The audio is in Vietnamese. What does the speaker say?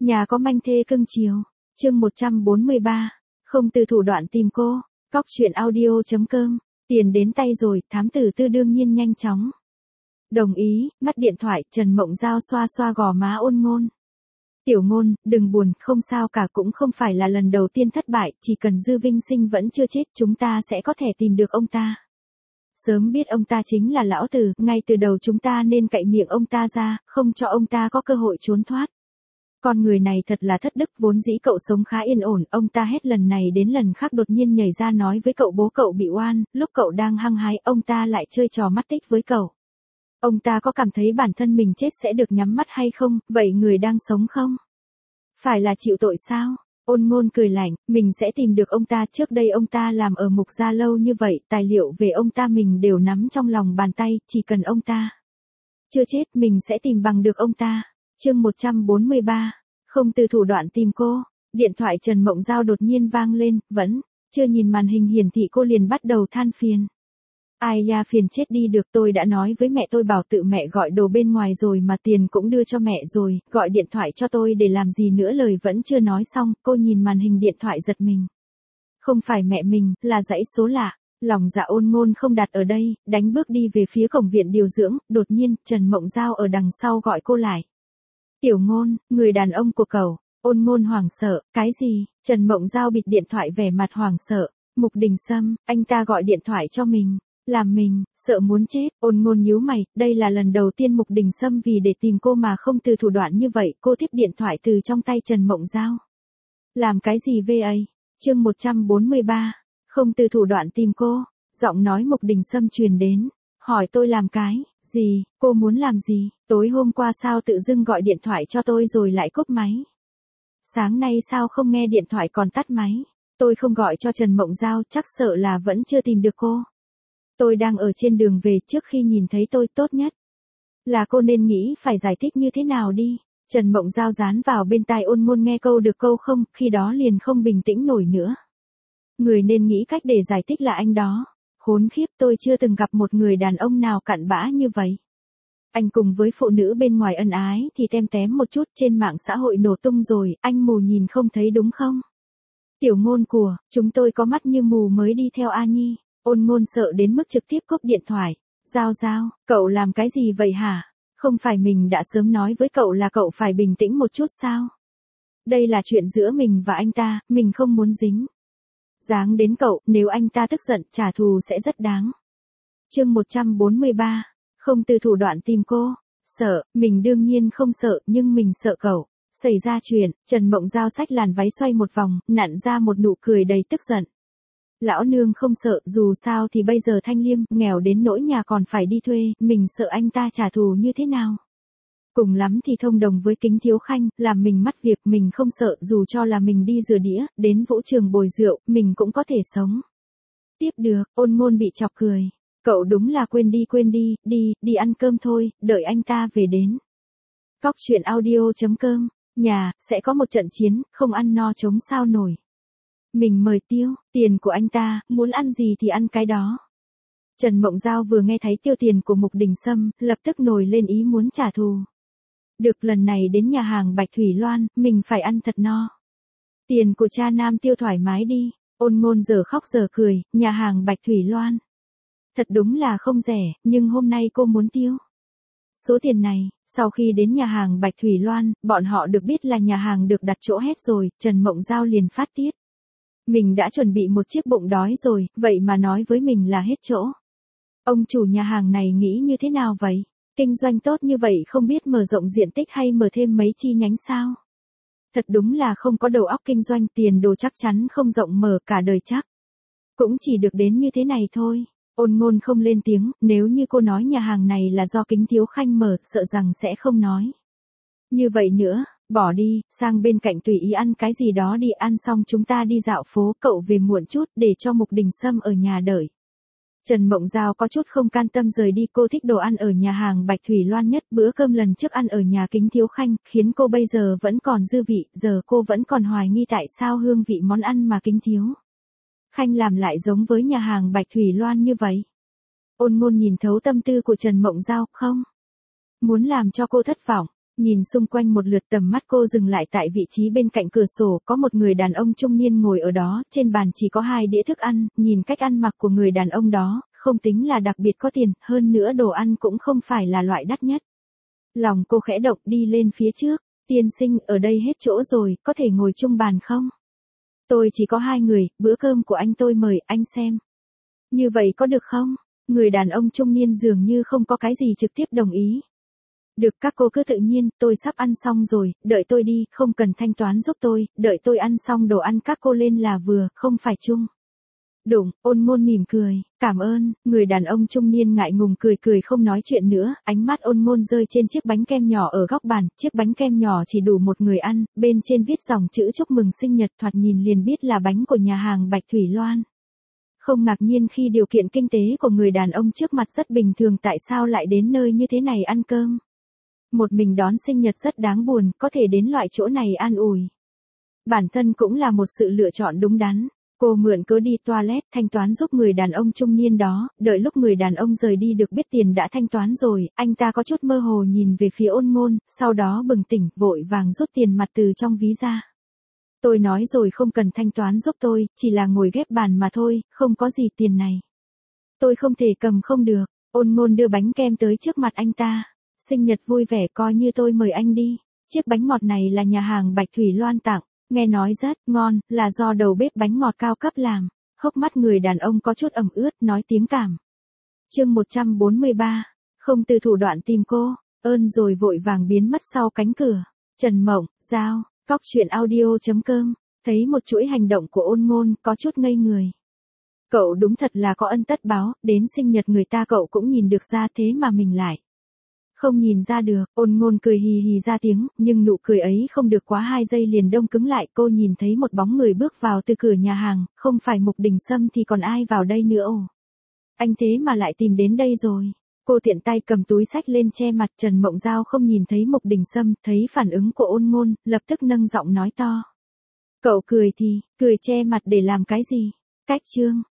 Nhà có manh thê cưng chiều. Chương 143. Không từ thủ đoạn tìm cô. Cóc truyện audio.com. Tiền đến tay rồi, thám tử Tư đương nhiên nhanh chóng đồng ý, ngắt điện thoại. Trần Mộng Giao xoa xoa gò má Ôn Ngôn. Tiểu Ngôn, đừng buồn, không sao cả, cũng không phải là lần đầu tiên thất bại, chỉ cần Dư Vinh Sinh vẫn chưa chết, chúng ta sẽ có thể tìm được ông ta. Sớm biết ông ta chính là lão tử, ngay từ đầu chúng ta nên cạy miệng ông ta ra, không cho ông ta có cơ hội trốn thoát. Con người này thật là thất đức, vốn dĩ cậu sống khá yên ổn, ông ta hết lần này đến lần khác đột nhiên nhảy ra nói với cậu bố cậu bị oan, lúc cậu đang hăng hái, ông ta lại chơi trò mắt tích với cậu. Ông ta có cảm thấy bản thân mình chết sẽ được nhắm mắt hay không, vậy người đang sống không? Phải là chịu tội sao? Ôn Ngôn cười lạnh, mình sẽ tìm được ông ta, trước đây ông ta làm ở Mục Gia lâu như vậy, tài liệu về ông ta mình đều nắm trong lòng bàn tay, chỉ cần ông ta chưa chết mình sẽ tìm bằng được ông ta. Chương 143. Không từ thủ đoạn tìm cô. Điện thoại Trần Mộng Giao đột nhiên vang lên, vẫn chưa nhìn màn hình hiển thị cô liền bắt đầu than phiền. Ai da, phiền chết đi được, tôi đã nói với mẹ tôi bảo tự mẹ gọi đồ bên ngoài rồi mà tiền cũng đưa cho mẹ rồi, gọi điện thoại cho tôi để làm gì nữa, lời vẫn chưa nói xong, cô nhìn màn hình điện thoại giật mình. Không phải mẹ mình, là dãy số lạ. Lòng dạ Ôn Ngôn không đặt ở đây, đánh bước đi về phía cổng viện điều dưỡng, đột nhiên, Trần Mộng Giao ở đằng sau gọi cô lại. Tiểu Ngôn, người đàn ông của cậu. Ôn Ngôn hoảng sợ, cái gì? Trần Mộng Giao bịt điện thoại vẻ mặt hoảng sợ. Mục Đình Sâm, anh ta gọi điện thoại cho mình. Làm mình sợ muốn chết. Ôn Ngôn nhíu mày, đây là lần đầu tiên Mục Đình Sâm vì để tìm cô mà không từ thủ đoạn như vậy. Cô tiếp điện thoại từ trong tay Trần Mộng Giao. Làm cái gì vậy? Chương 143. Không từ thủ đoạn tìm cô. Giọng nói Mục Đình Sâm truyền đến. Hỏi tôi làm cái gì? Cô muốn làm gì? Tối hôm qua sao tự dưng gọi điện thoại cho tôi rồi lại cúp máy? Sáng nay sao không nghe điện thoại còn tắt máy? Tôi không gọi cho Trần Mộng Giao, chắc sợ là vẫn chưa tìm được cô. Tôi đang ở trên đường về, trước khi nhìn thấy tôi, tốt nhất là cô nên nghĩ phải giải thích như thế nào đi. Trần Mộng Giao dán vào bên tai Ôn Ngôn, nghe câu được câu không, khi đó liền không bình tĩnh nổi nữa. Người nên nghĩ cách để giải thích là anh đó. Khốn khiếp, tôi chưa từng gặp một người đàn ông nào cặn bã như vậy. Anh cùng với phụ nữ bên ngoài ân ái thì tem tém một chút, trên mạng xã hội nổ tung rồi, anh mù nhìn không thấy đúng không? Tiểu Ngôn của, chúng tôi có mắt như mù mới đi theo A Nhi. Ôn Ngôn sợ đến mức trực tiếp cúp điện thoại. Giao, cậu làm cái gì vậy hả? Không phải mình đã sớm nói với cậu là cậu phải bình tĩnh một chút sao? Đây là chuyện giữa mình và anh ta, mình không muốn dính dáng đến cậu, nếu anh ta tức giận, trả thù sẽ rất đáng. Chương 143. Không từ thủ đoạn tìm cô. Sợ, mình đương nhiên không sợ, nhưng mình sợ cậu xảy ra chuyện. Trần Mộng Giao xách làn váy xoay một vòng, nặn ra một nụ cười đầy tức giận. Lão nương không sợ, dù sao thì bây giờ Thanh Liêm nghèo đến nỗi nhà còn phải đi thuê, mình sợ anh ta trả thù như thế nào? Cùng lắm thì thông đồng với Kính Thiếu Khanh, làm mình mất việc, mình không sợ, dù cho là mình đi rửa đĩa, đến vũ trường bồi rượu, mình cũng có thể sống tiếp được. Ôn Ngôn bị chọc cười. Cậu đúng là quên đi, đi ăn cơm thôi, đợi anh ta về đến. Cóc truyện audio.com. Nhà, sẽ có một trận chiến, không ăn no chống sao nổi. Mình mời tiêu, tiền của anh ta, muốn ăn gì thì ăn cái đó. Trần Mộng Giao vừa nghe thấy tiêu tiền của Mục Đình Sâm, lập tức nổi lên ý muốn trả thù. Được, lần này đến nhà hàng Bạch Thủy Loan, mình phải ăn thật no. Tiền của cha Nam tiêu thoải mái đi. Ôn Ngôn giờ khóc giờ cười, nhà hàng Bạch Thủy Loan. Thật đúng là không rẻ, nhưng hôm nay cô muốn tiêu số tiền này. Sau khi đến nhà hàng Bạch Thủy Loan, bọn họ được biết là nhà hàng được đặt chỗ hết rồi, Trần Mộng Giao liền phát tiết. Mình đã chuẩn bị một chiếc bụng đói rồi, vậy mà nói với mình là hết chỗ. Ông chủ nhà hàng này nghĩ như thế nào vậy? Kinh doanh tốt như vậy không biết mở rộng diện tích hay mở thêm mấy chi nhánh sao? Thật đúng là không có đầu óc kinh doanh, tiền đồ chắc chắn không rộng mở, cả đời chắc cũng chỉ được đến như thế này thôi. Ôn Ngôn không lên tiếng, nếu như cô nói nhà hàng này là do Kính Thiếu Khanh mở, sợ rằng sẽ không nói như vậy nữa. Bỏ đi, sang bên cạnh tùy ý ăn cái gì đó đi, ăn xong chúng ta đi dạo phố, cậu về muộn chút để cho Mục Đình Sâm ở nhà đợi. Trần Mộng Giao có chút không can tâm rời đi, cô thích đồ ăn ở nhà hàng Bạch Thủy Loan nhất, bữa cơm lần trước ăn ở nhà Kính Thiếu Khanh, khiến cô bây giờ vẫn còn dư vị, giờ cô vẫn còn hoài nghi tại sao hương vị món ăn mà Kính Thiếu Khanh làm lại giống với nhà hàng Bạch Thủy Loan như vậy. Ôn Ngôn nhìn thấu tâm tư của Trần Mộng Giao, không muốn làm cho cô thất vọng. Nhìn xung quanh một lượt tầm mắt cô dừng lại tại vị trí bên cạnh cửa sổ, có một người đàn ông trung niên ngồi ở đó, trên bàn chỉ có 2 đĩa thức ăn, nhìn cách ăn mặc của người đàn ông đó, không tính là đặc biệt có tiền, hơn nữa đồ ăn cũng không phải là loại đắt nhất. Lòng cô khẽ động đi lên phía trước, tiên sinh ở đây hết chỗ rồi, có thể ngồi chung bàn không? Tôi chỉ có 2 người, bữa cơm của anh tôi mời, anh xem. Như vậy có được không? Người đàn ông trung niên dường như không có cái gì trực tiếp đồng ý. Được, các cô cứ tự nhiên, tôi sắp ăn xong rồi, đợi tôi đi, không cần thanh toán giúp tôi, đợi tôi ăn xong đồ ăn các cô lên là vừa, không phải chung. Đụng, Ôn Ngôn mỉm cười, cảm ơn, người đàn ông trung niên ngại ngùng cười cười không nói chuyện nữa, ánh mắt Ôn Ngôn rơi trên chiếc bánh kem nhỏ ở góc bàn, chiếc bánh kem nhỏ chỉ đủ một người ăn, bên trên viết dòng chữ chúc mừng sinh nhật, thoạt nhìn liền biết là bánh của nhà hàng Bạch Thủy Loan. Không ngạc nhiên khi điều kiện kinh tế của người đàn ông trước mặt rất bình thường, tại sao lại đến nơi như thế này ăn cơm. Một mình đón sinh nhật rất đáng buồn, có thể đến loại chỗ này an ủi. Bản thân cũng là một sự lựa chọn đúng đắn. Cô mượn cớ đi toilet thanh toán giúp người đàn ông trung niên đó, đợi lúc người đàn ông rời đi được biết tiền đã thanh toán rồi, anh ta có chút mơ hồ nhìn về phía Ôn Ngôn, sau đó bừng tỉnh, vội vàng rút tiền mặt từ trong ví ra. Tôi nói rồi không cần thanh toán giúp tôi, chỉ là ngồi ghép bàn mà thôi, không có gì tiền này. Tôi không thể cầm không được, Ôn Ngôn đưa bánh kem tới trước mặt anh ta. Sinh nhật vui vẻ, coi như tôi mời anh đi. Chiếc bánh ngọt này là nhà hàng Bạch Thủy Loan tặng, nghe nói rất ngon, là do đầu bếp bánh ngọt cao cấp làm. Hốc mắt người đàn ông có chút ẩm ướt, nói tiếng cảm. Chương 143, không từ thủ đoạn tìm cô, ơn rồi vội vàng biến mất sau cánh cửa. Trần Mộng, Giao, Cóc Truyện Audio.com, thấy một chuỗi hành động của Ôn Ngôn, có chút ngây người. Cậu đúng thật là có ân tất báo, đến sinh nhật người ta cậu cũng nhìn được ra, thế mà mình lại không nhìn ra được. Ôn Ngôn cười hì hì ra tiếng, nhưng nụ cười ấy không được quá 2 giây liền đông cứng lại. Cô nhìn thấy một bóng người bước vào từ cửa nhà hàng, không phải Mục Đình Sâm thì còn ai vào đây nữa. Ồ, anh thế mà lại tìm đến đây rồi. Cô tiện tay cầm túi xách lên che mặt. Trần Mộng Giao không nhìn thấy Mục Đình Sâm, thấy phản ứng của Ôn Ngôn, lập tức nâng giọng nói to. Cậu cười thì, cười che mặt để làm cái gì? Cách chương